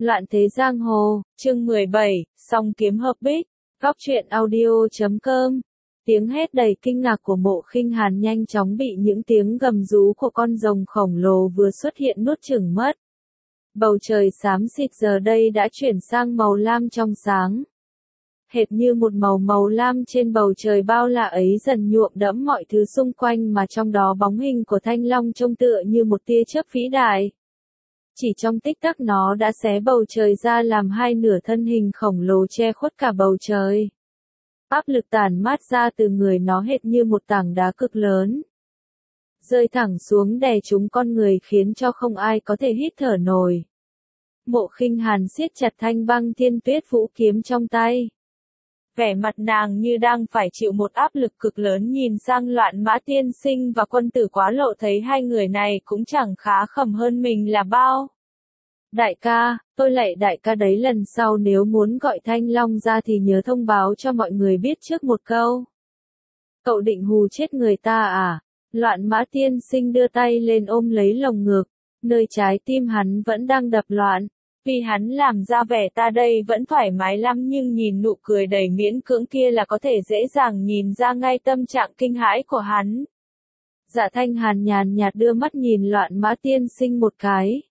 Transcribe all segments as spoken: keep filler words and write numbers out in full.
Loạn thế giang hồ, chương mười bảy, song kiếm hợp bích, góc truyện audio.com. Tiếng hét đầy kinh ngạc của Mộ Khinh Hàn nhanh chóng bị những tiếng gầm rú của con rồng khổng lồ vừa xuất hiện nuốt chửng mất. Bầu trời xám xịt giờ đây đã chuyển sang màu lam trong sáng. Hệt như một màu màu lam trên bầu trời bao la ấy dần nhuộm đẫm mọi thứ xung quanh, mà trong đó bóng hình của Thanh Long trông tựa như một tia chớp vĩ đại. Chỉ trong tích tắc nó đã xé bầu trời ra làm hai nửa, thân hình khổng lồ che khuất cả bầu trời. Áp lực tản mát ra từ người nó hệt như một tảng đá cực lớn, rơi thẳng xuống đè trúng con người khiến cho không ai có thể hít thở nổi. Mộ Khinh Hàn siết chặt thanh băng thiên tuyết vũ kiếm trong tay. Vẻ mặt nàng như đang phải chịu một áp lực cực lớn, nhìn sang Loạn Mã Tiên Sinh và Quân Tử Quá Lộ, thấy hai người này cũng chẳng khá khẩm hơn mình là bao. Đại ca, tôi lạy đại ca đấy, lần sau nếu muốn gọi Thanh Long ra thì nhớ thông báo cho mọi người biết trước một câu. Cậu định hù chết người ta à? Loạn Mã Tiên Sinh đưa tay lên ôm lấy lồng ngực, nơi trái tim hắn vẫn đang đập loạn. Vì hắn làm ra vẻ ta đây vẫn thoải mái lắm, nhưng nhìn nụ cười đầy miễn cưỡng kia là có thể dễ dàng nhìn ra ngay tâm trạng kinh hãi của hắn. Dạ Thanh Hàn nhàn nhạt đưa mắt nhìn Loạn Mã Tiên Sinh một cái.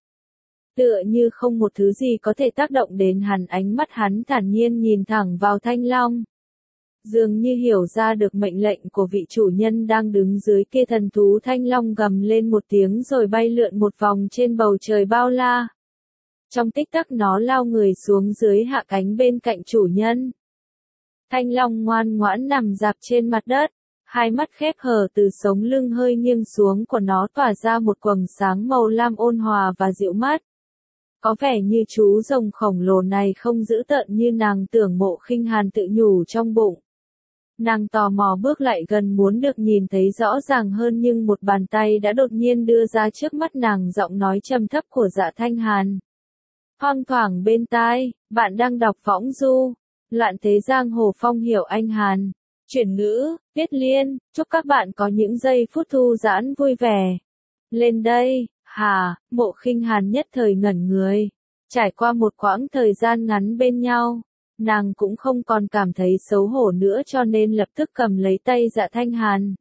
Tựa như không một thứ gì có thể tác động đến hắn, ánh mắt hắn thản nhiên nhìn thẳng vào Thanh Long. Dường như hiểu ra được mệnh lệnh của vị chủ nhân đang đứng dưới kia, thần thú Thanh Long gầm lên một tiếng rồi bay lượn một vòng trên bầu trời bao la. Trong tích tắc nó lao người xuống dưới, hạ cánh bên cạnh chủ nhân. Thanh Long ngoan ngoãn nằm dạp trên mặt đất, hai mắt khép hờ, từ sống lưng hơi nghiêng xuống của nó tỏa ra một quầng sáng màu lam ôn hòa và dịu mát. Có vẻ như chú rồng khổng lồ này không dữ tợn như nàng tưởng, Mộ Khinh Hàn tự nhủ trong bụng. Nàng tò mò bước lại gần muốn được nhìn thấy rõ ràng hơn, nhưng một bàn tay đã đột nhiên đưa ra trước mắt nàng, giọng nói trầm thấp của Dạ Thanh Hàn thoang thoảng bên tai, bạn đang đọc Võng Du, Loạn thế giang hồ, phong hiểu anh Hàn. Chuyển ngữ, viết liên, chúc các bạn có những giây phút thư giãn vui vẻ. Lên đây, hà, Mộ Khinh Hàn nhất thời ngẩn người. Trải qua một quãng thời gian ngắn bên nhau, nàng cũng không còn cảm thấy xấu hổ nữa, cho nên lập tức cầm lấy tay Dạ Thanh Hàn.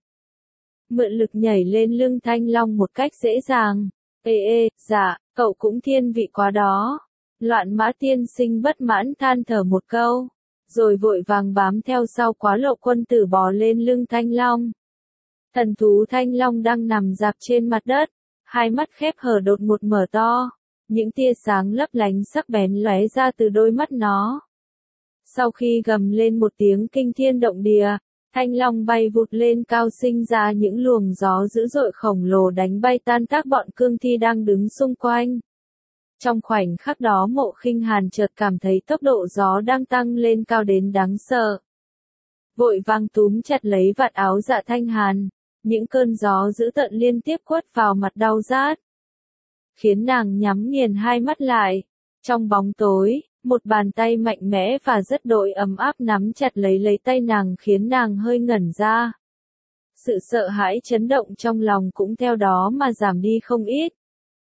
Mượn lực nhảy lên lưng Thanh Long một cách dễ dàng. Ê ê, dạ, cậu cũng thiên vị quá đó. Loạn Mã Tiên Sinh bất mãn than thở một câu, rồi vội vàng bám theo sau Quá Lộ, Quân Tử bò lên lưng Thanh Long. Thần thú Thanh Long đang nằm dạp trên mặt đất, hai mắt khép hờ đột ngột mở to, những tia sáng lấp lánh sắc bén lóe ra từ đôi mắt nó. Sau khi gầm lên một tiếng kinh thiên động địa, Thanh Long bay vụt lên cao, sinh ra những luồng gió dữ dội khổng lồ đánh bay tan tác bọn cương thi đang đứng xung quanh. Trong khoảnh khắc đó, Mộ Khinh Hàn chợt cảm thấy tốc độ gió đang tăng lên cao đến đáng sợ. Vội vàng túm chặt lấy vạt áo Dạ Thanh Hàn, những cơn gió dữ tợn liên tiếp quất vào mặt đau rát, khiến nàng nhắm nghiền hai mắt lại. Trong bóng tối, một bàn tay mạnh mẽ và rất đỗi ấm áp nắm chặt lấy lấy tay nàng, khiến nàng hơi ngẩn ra. Sự sợ hãi chấn động trong lòng cũng theo đó mà giảm đi không ít.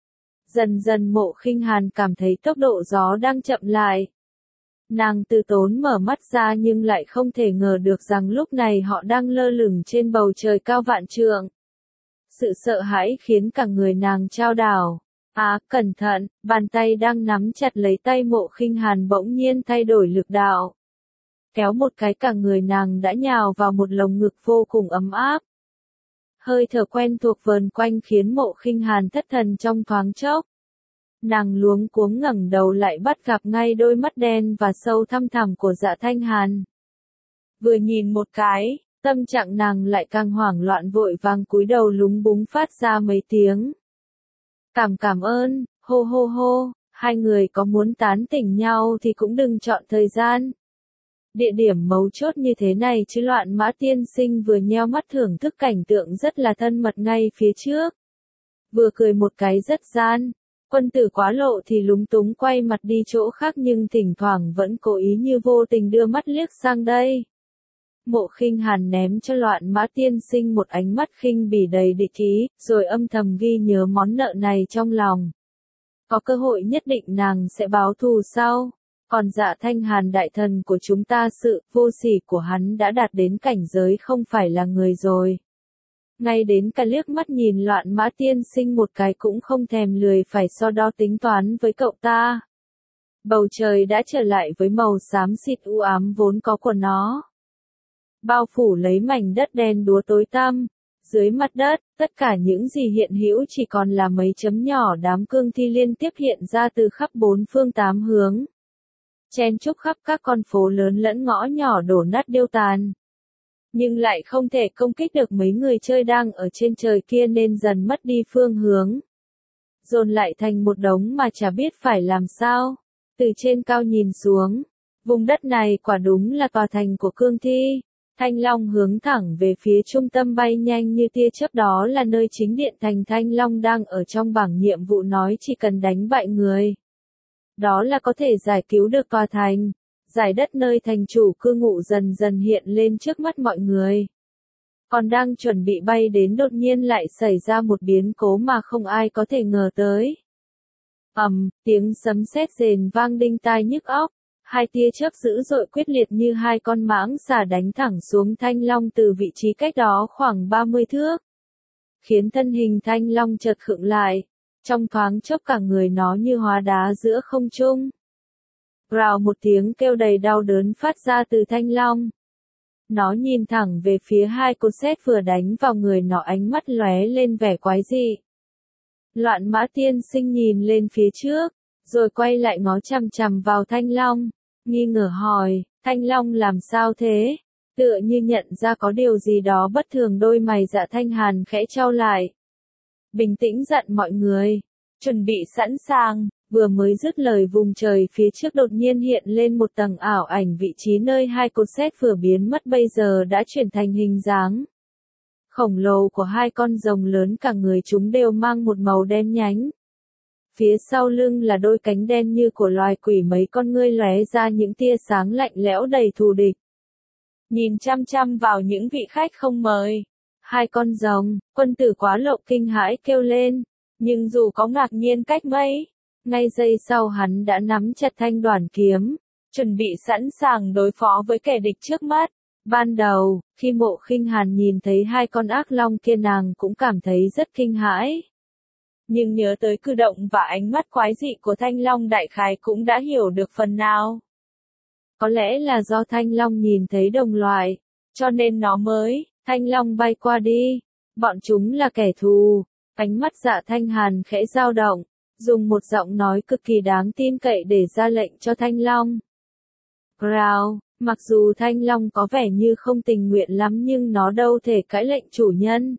Dần dần Mộ Khinh Hàn cảm thấy tốc độ gió đang chậm lại. Nàng từ tốn mở mắt ra, nhưng lại không thể ngờ được rằng lúc này họ đang lơ lửng trên bầu trời cao vạn trượng. Sự sợ hãi khiến cả người nàng chao đảo. À, cẩn thận, bàn tay đang nắm chặt lấy tay Mộ Khinh Hàn bỗng nhiên thay đổi lực đạo. Kéo một cái, cả người nàng đã nhào vào một lồng ngực vô cùng ấm áp. Hơi thở quen thuộc vờn quanh khiến Mộ Khinh Hàn thất thần trong thoáng chốc. Nàng luống cuống ngẩng đầu lại bắt gặp ngay đôi mắt đen và sâu thăm thẳm của Dạ Thanh Hàn. Vừa nhìn một cái, tâm trạng nàng lại càng hoảng loạn, vội vàng cúi đầu lúng búng phát ra mấy tiếng. Cảm cảm ơn, hô hô hô, hai người có muốn tán tỉnh nhau thì cũng đừng chọn thời gian. Địa điểm mấu chốt như thế này chứ. Loạn Mã Tiên Sinh vừa nheo mắt thưởng thức cảnh tượng rất là thân mật ngay phía trước, vừa cười một cái rất gian. Quân Tử Quá Lộ thì lúng túng quay mặt đi chỗ khác, nhưng thỉnh thoảng vẫn cố ý như vô tình đưa mắt liếc sang đây. Mộ Khinh Hàn ném cho Loạn Mã Tiên Sinh một ánh mắt khinh bỉ đầy địch ý, rồi âm thầm ghi nhớ món nợ này trong lòng. Có cơ hội nhất định nàng sẽ báo thù sau. Còn Dạ Thanh Hàn đại thần của chúng ta, sự vô sỉ của hắn đã đạt đến cảnh giới không phải là người rồi. Ngay đến cả liếc mắt nhìn Loạn Mã tiên sinh một cái cũng không thèm lười phải so đo tính toán với cậu ta. Bầu trời đã trở lại với màu xám xịt u ám vốn có của nó. Bao phủ lấy mảnh đất đen đúa tối tăm. Dưới mặt đất, tất cả những gì hiện hữu chỉ còn là mấy chấm nhỏ đám cương thi liên tiếp hiện ra từ khắp bốn phương tám hướng. Chen chúc khắp các con phố lớn lẫn ngõ nhỏ đổ nát điêu tàn. Nhưng lại không thể công kích được mấy người chơi đang ở trên trời kia nên dần mất đi phương hướng. Dồn lại thành một đống mà chả biết phải làm sao. Từ trên cao nhìn xuống, vùng đất này quả đúng là tòa thành của cương thi. Thanh Long hướng thẳng về phía trung tâm bay nhanh như tia chớp, đó là nơi chính điện thành Thanh Long đang ở trong bảng nhiệm vụ nói chỉ cần đánh bại người. Đó là có thể giải cứu được tòa thành. Giải đất nơi thành chủ cư ngụ dần dần hiện lên trước mắt mọi người. Còn đang chuẩn bị bay đến đột nhiên lại xảy ra một biến cố mà không ai có thể ngờ tới. Ầm, um, tiếng sấm sét rền vang đinh tai nhức óc. Hai tia chớp dữ dội quyết liệt như hai con mãng xà đánh thẳng xuống Thanh Long từ vị trí cách đó khoảng ba mươi thước. Khiến thân hình Thanh Long chợt khựng lại. Trong thoáng chốc cả người nó như hóa đá giữa không trung. Rào một tiếng kêu đầy đau đớn phát ra từ Thanh Long. Nó nhìn thẳng về phía hai cột sét vừa đánh vào người nó, ánh mắt lóe lên vẻ quái dị. Loạn Mã tiên sinh nhìn lên phía trước, rồi quay lại ngó chằm chằm vào Thanh Long, nghi ngờ hỏi, Thanh Long làm sao thế? Tựa như nhận ra có điều gì đó bất thường, đôi mày Dạ Thanh Hàn khẽ chau lại. Bình tĩnh dặn mọi người, chuẩn bị sẵn sàng. Vừa mới dứt lời, vùng trời phía trước đột nhiên hiện lên một tầng ảo ảnh, vị trí nơi hai cột sét vừa biến mất bây giờ đã chuyển thành hình dáng khổng lồ của hai con rồng lớn, cả người chúng đều mang một màu đen nhánh. Phía sau lưng là đôi cánh đen như của loài quỷ, mấy con ngươi lóe ra những tia sáng lạnh lẽo đầy thù địch. Nhìn chăm chăm vào những vị khách không mời. Hai con rồng, quân tử Quá Lộ kinh hãi kêu lên, nhưng dù có ngạc nhiên cách mấy, ngay giây sau hắn đã nắm chặt thanh đoản kiếm, chuẩn bị sẵn sàng đối phó với kẻ địch trước mắt. Ban đầu, khi Mộ Khinh Hàn nhìn thấy hai con ác long kia, nàng cũng cảm thấy rất kinh hãi. Nhưng nhớ tới cử động và ánh mắt quái dị của Thanh Long, đại khái cũng đã hiểu được phần nào. Có lẽ là do Thanh Long nhìn thấy đồng loại, cho nên nó mới, Thanh Long bay qua đi, bọn chúng là kẻ thù. Ánh mắt Dạ Thanh Hàn khẽ dao động, dùng một giọng nói cực kỳ đáng tin cậy để ra lệnh cho Thanh Long. Growl, mặc dù Thanh Long có vẻ như không tình nguyện lắm nhưng nó đâu thể cãi lệnh chủ nhân.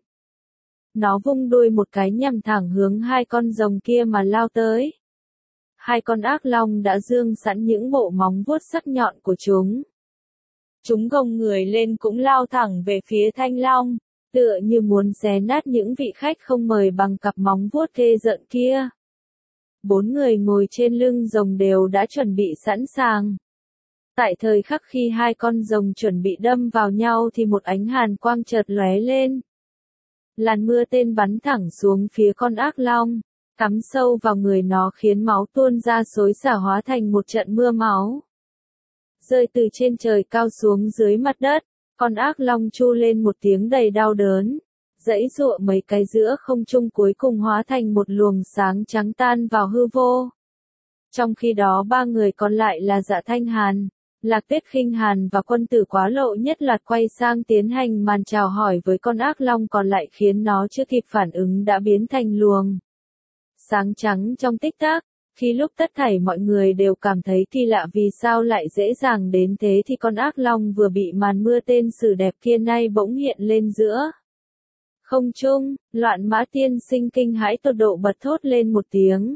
Nó vung đuôi một cái nhằm thẳng hướng hai con rồng kia mà lao tới. Hai con ác long đã dương sẵn những bộ móng vuốt sắc nhọn của chúng. Chúng gồng người lên cũng lao thẳng về phía Thanh Long, tựa như muốn xé nát những vị khách không mời bằng cặp móng vuốt ghê rợn kia. Bốn người ngồi trên lưng rồng đều đã chuẩn bị sẵn sàng. Tại thời khắc khi hai con rồng chuẩn bị đâm vào nhau thì một ánh hàn quang chợt lóe lên. Làn mưa tên bắn thẳng xuống phía con ác long, cắm sâu vào người nó khiến máu tuôn ra xối xả hóa thành một trận mưa máu. Rơi từ trên trời cao xuống dưới mặt đất, con ác long tru lên một tiếng đầy đau đớn, giãy giụa mấy cái giữa không trung, cuối cùng hóa thành một luồng sáng trắng tan vào hư vô. Trong khi đó ba người còn lại là Dạ Thanh Hàn, Lạc Tuyết Khinh Hàn và quân tử Quá Lộ nhất loạt quay sang tiến hành màn chào hỏi với con ác long còn lại, khiến nó chưa kịp phản ứng đã biến thành luồng sáng trắng trong tích tắc. Khi lúc tất thảy mọi người đều cảm thấy kỳ lạ vì sao lại dễ dàng đến thế thì con ác long vừa bị màn mưa tên sử đẹp kia nay bỗng hiện lên giữa không trung. Loạn Mã tiên sinh kinh hãi tột độ bật thốt lên một tiếng.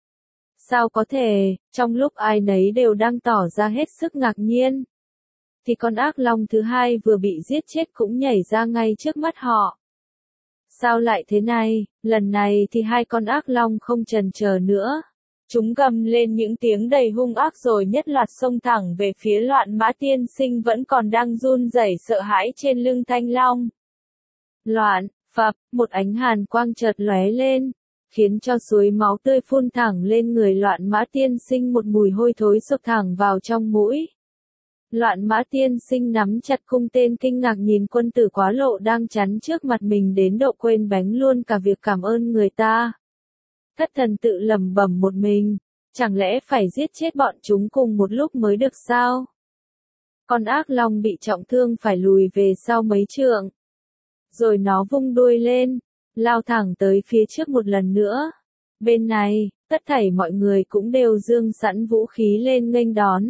Sao có thể, trong lúc ai nấy đều đang tỏ ra hết sức ngạc nhiên, thì con ác long thứ hai vừa bị giết chết cũng nhảy ra ngay trước mắt họ. Sao lại thế này, lần này thì hai con ác long không chần chờ nữa. Chúng gầm lên những tiếng đầy hung ác rồi nhất loạt xông thẳng về phía Loạn Mã tiên sinh vẫn còn đang run rẩy sợ hãi trên lưng Thanh Long. Loạn, phập, một ánh hàn quang chợt lóe lên, khiến cho suối máu tươi phun thẳng lên người Loạn Mã Tiên Sinh, một mùi hôi thối xộc thẳng vào trong mũi. Loạn Mã Tiên Sinh nắm chặt cung tên, kinh ngạc nhìn Quân Tử Quá Lộ đang chắn trước mặt mình đến độ quên bánh luôn cả việc cảm ơn người ta. Thất thần tự lẩm bẩm một mình, chẳng lẽ phải giết chết bọn chúng cùng một lúc mới được sao? Con ác long bị trọng thương phải lùi về sau mấy trượng. Rồi nó vung đuôi lên, lao thẳng tới phía trước một lần nữa. Bên này, tất thảy mọi người cũng đều giương sẵn vũ khí lên nghênh đón.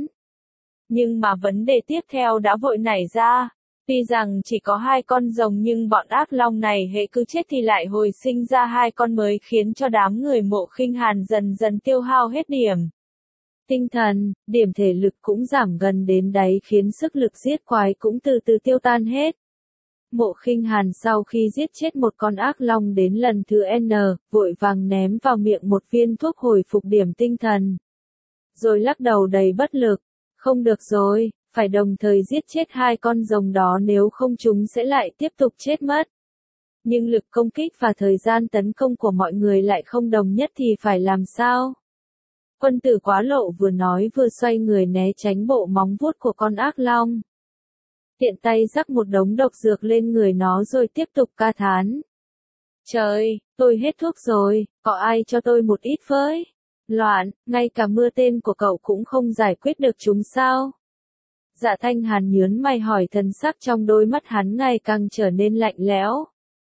Nhưng mà vấn đề tiếp theo đã vội nảy ra. Tuy rằng chỉ có hai con rồng nhưng bọn ác long này hễ cứ chết thì lại hồi sinh ra hai con mới, khiến cho đám người Mộ Khinh Hàn dần dần tiêu hao hết điểm tinh thần, điểm thể lực cũng giảm gần đến đáy, khiến sức lực giết quái cũng từ từ tiêu tan hết. Mộ Khinh Hàn sau khi giết chết một con ác long đến lần thứ N, vội vàng ném vào miệng một viên thuốc hồi phục điểm tinh thần. Rồi lắc đầu đầy bất lực, không được rồi, phải đồng thời giết chết hai con rồng đó, nếu không chúng sẽ lại tiếp tục chết mất. Nhưng lực công kích và thời gian tấn công của mọi người lại không đồng nhất thì phải làm sao? Quân Tử Quá Lộ vừa nói vừa xoay người né tránh bộ móng vuốt của con ác long. Tiện tay rắc một đống độc dược lên người nó rồi tiếp tục ca thán. Trời, tôi hết thuốc rồi, có ai cho tôi một ít với? Loạn, ngay cả mưa tên của cậu cũng không giải quyết được chúng sao? Dạ Thanh Hàn nhớn mày hỏi, thần sắc trong đôi mắt hắn ngày càng trở nên lạnh lẽo.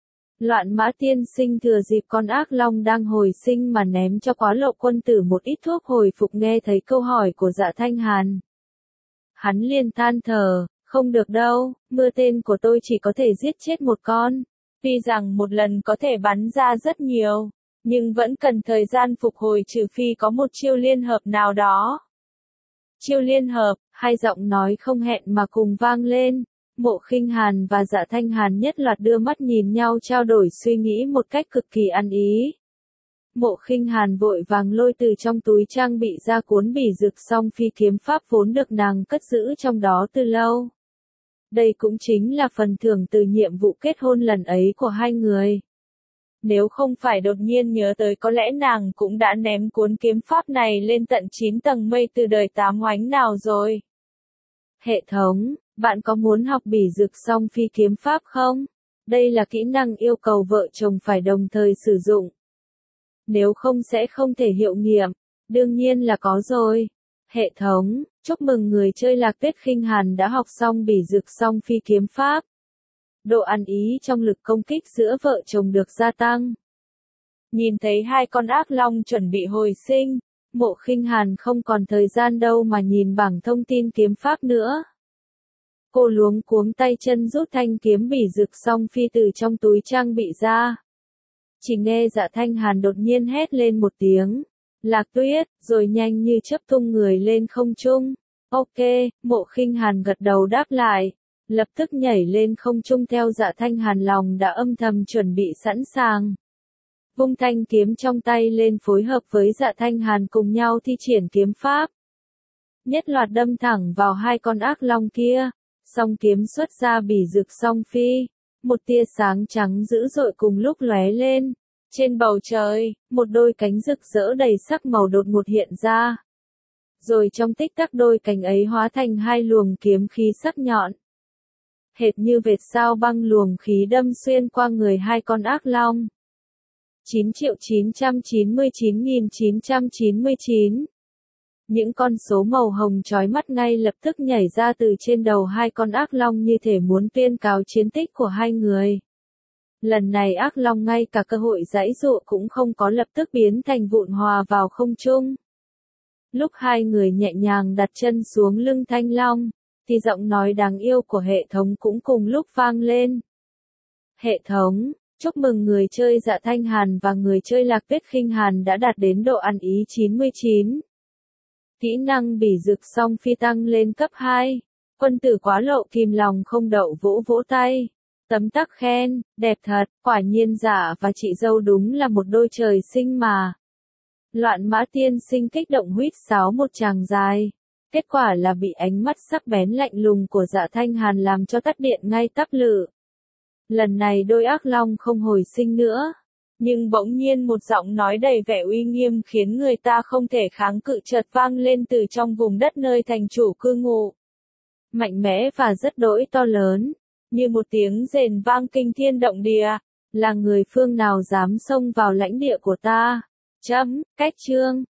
Loạn Mã Tiên Sinh thừa dịp con ác long đang hồi sinh mà ném cho Quá Lộ Quân Tử một ít thuốc hồi phục. Nghe thấy câu hỏi của Dạ Thanh Hàn, hắn liền than thở, không được đâu, mưa tên của tôi chỉ có thể giết chết một con. Tuy rằng một lần có thể bắn ra rất nhiều, nhưng vẫn cần thời gian phục hồi, trừ phi có một chiêu liên hợp nào đó. Chiêu liên hợp, hai giọng nói không hẹn mà cùng vang lên. Mộ Khinh Hàn và Dạ Thanh Hàn nhất loạt đưa mắt nhìn nhau, trao đổi suy nghĩ một cách cực kỳ ăn ý. Mộ Khinh Hàn vội vàng lôi từ trong túi trang bị ra cuốn bỉ dược song phi kiếm pháp vốn được nàng cất giữ trong đó từ lâu. Đây cũng chính là phần thưởng từ nhiệm vụ kết hôn lần ấy của hai người. Nếu không phải đột nhiên nhớ tới, có lẽ nàng cũng đã ném cuốn kiếm pháp này lên tận chín tầng mây từ đời tám oánh nào rồi. Hệ thống, bạn có muốn học bỉ dược song phi kiếm pháp không? Đây là kỹ năng yêu cầu vợ chồng phải đồng thời sử dụng. Nếu không sẽ không thể hiệu nghiệm. Đương nhiên là có rồi. Hệ thống, chúc mừng người chơi Lạc Tuyết Khinh Hàn đã học xong bỉ dược song phi kiếm pháp. Độ ăn ý trong lực công kích giữa vợ chồng được gia tăng. Nhìn thấy hai con ác long chuẩn bị hồi sinh, Mộ Khinh Hàn không còn thời gian đâu mà nhìn bảng thông tin kiếm pháp nữa. Cô luống cuống tay chân rút thanh kiếm bỉ dược song phi từ trong túi trang bị ra. Chỉ nghe Dạ Thanh Hàn đột nhiên hét lên một tiếng, Lạc Tuyết, rồi nhanh như chớp tung người lên không trung. Ok, Mộ Khinh Hàn gật đầu đáp lại, lập tức nhảy lên không trung theo Dạ Thanh Hàn, lòng đã âm thầm chuẩn bị sẵn sàng. Vung thanh kiếm trong tay lên phối hợp với Dạ Thanh Hàn cùng nhau thi triển kiếm pháp. Nhất loạt đâm thẳng vào hai con ác long kia, song kiếm xuất ra bỉ dược song phi, một tia sáng trắng dữ dội cùng lúc lóe lên. Trên bầu trời, một đôi cánh rực rỡ đầy sắc màu đột ngột hiện ra. Rồi trong tích tắc đôi cánh ấy hóa thành hai luồng kiếm khí sắc nhọn. Hệt như vệt sao băng, luồng khí đâm xuyên qua người hai con ác long. chín triệu chín trăm chín mươi chín nghìn chín trăm chín mươi chín. Những con số màu hồng chói mắt ngay lập tức nhảy ra từ trên đầu hai con ác long, như thể muốn tuyên cáo chiến tích của hai người. Lần này ác long ngay cả cơ hội giãy giụa cũng không có, lập tức biến thành vụn hòa vào không trung. Lúc hai người nhẹ nhàng đặt chân xuống lưng thanh long, thì giọng nói đáng yêu của hệ thống cũng cùng lúc vang lên. Hệ thống, chúc mừng người chơi Dạ Thanh Hàn và người chơi Lạc Tuyết Khinh Hàn đã đạt đến độ ăn ý chín mươi chín. Kỹ năng bỉ dược song phi tăng lên cấp hai. Quân Tử Quá Lộ kìm lòng không đậu vỗ vỗ tay. Tấm tắc khen, đẹp thật, quả nhiên Dạ và chị dâu đúng là một đôi trời sinh mà. Loạn Mã Tiên Sinh kích động huýt sáo một tràng dài. Kết quả là bị ánh mắt sắc bén lạnh lùng của Dạ Thanh Hàn làm cho tắt điện ngay tắp lự. Lần này đôi ác long không hồi sinh nữa. Nhưng bỗng nhiên một giọng nói đầy vẻ uy nghiêm khiến người ta không thể kháng cự chợt vang lên từ trong vùng đất nơi thành chủ cư ngụ. Mạnh mẽ và rất đỗi to lớn, như một tiếng rền vang kinh thiên động địa, là người phương nào dám xông vào lãnh địa của ta? Chấm, cách chương.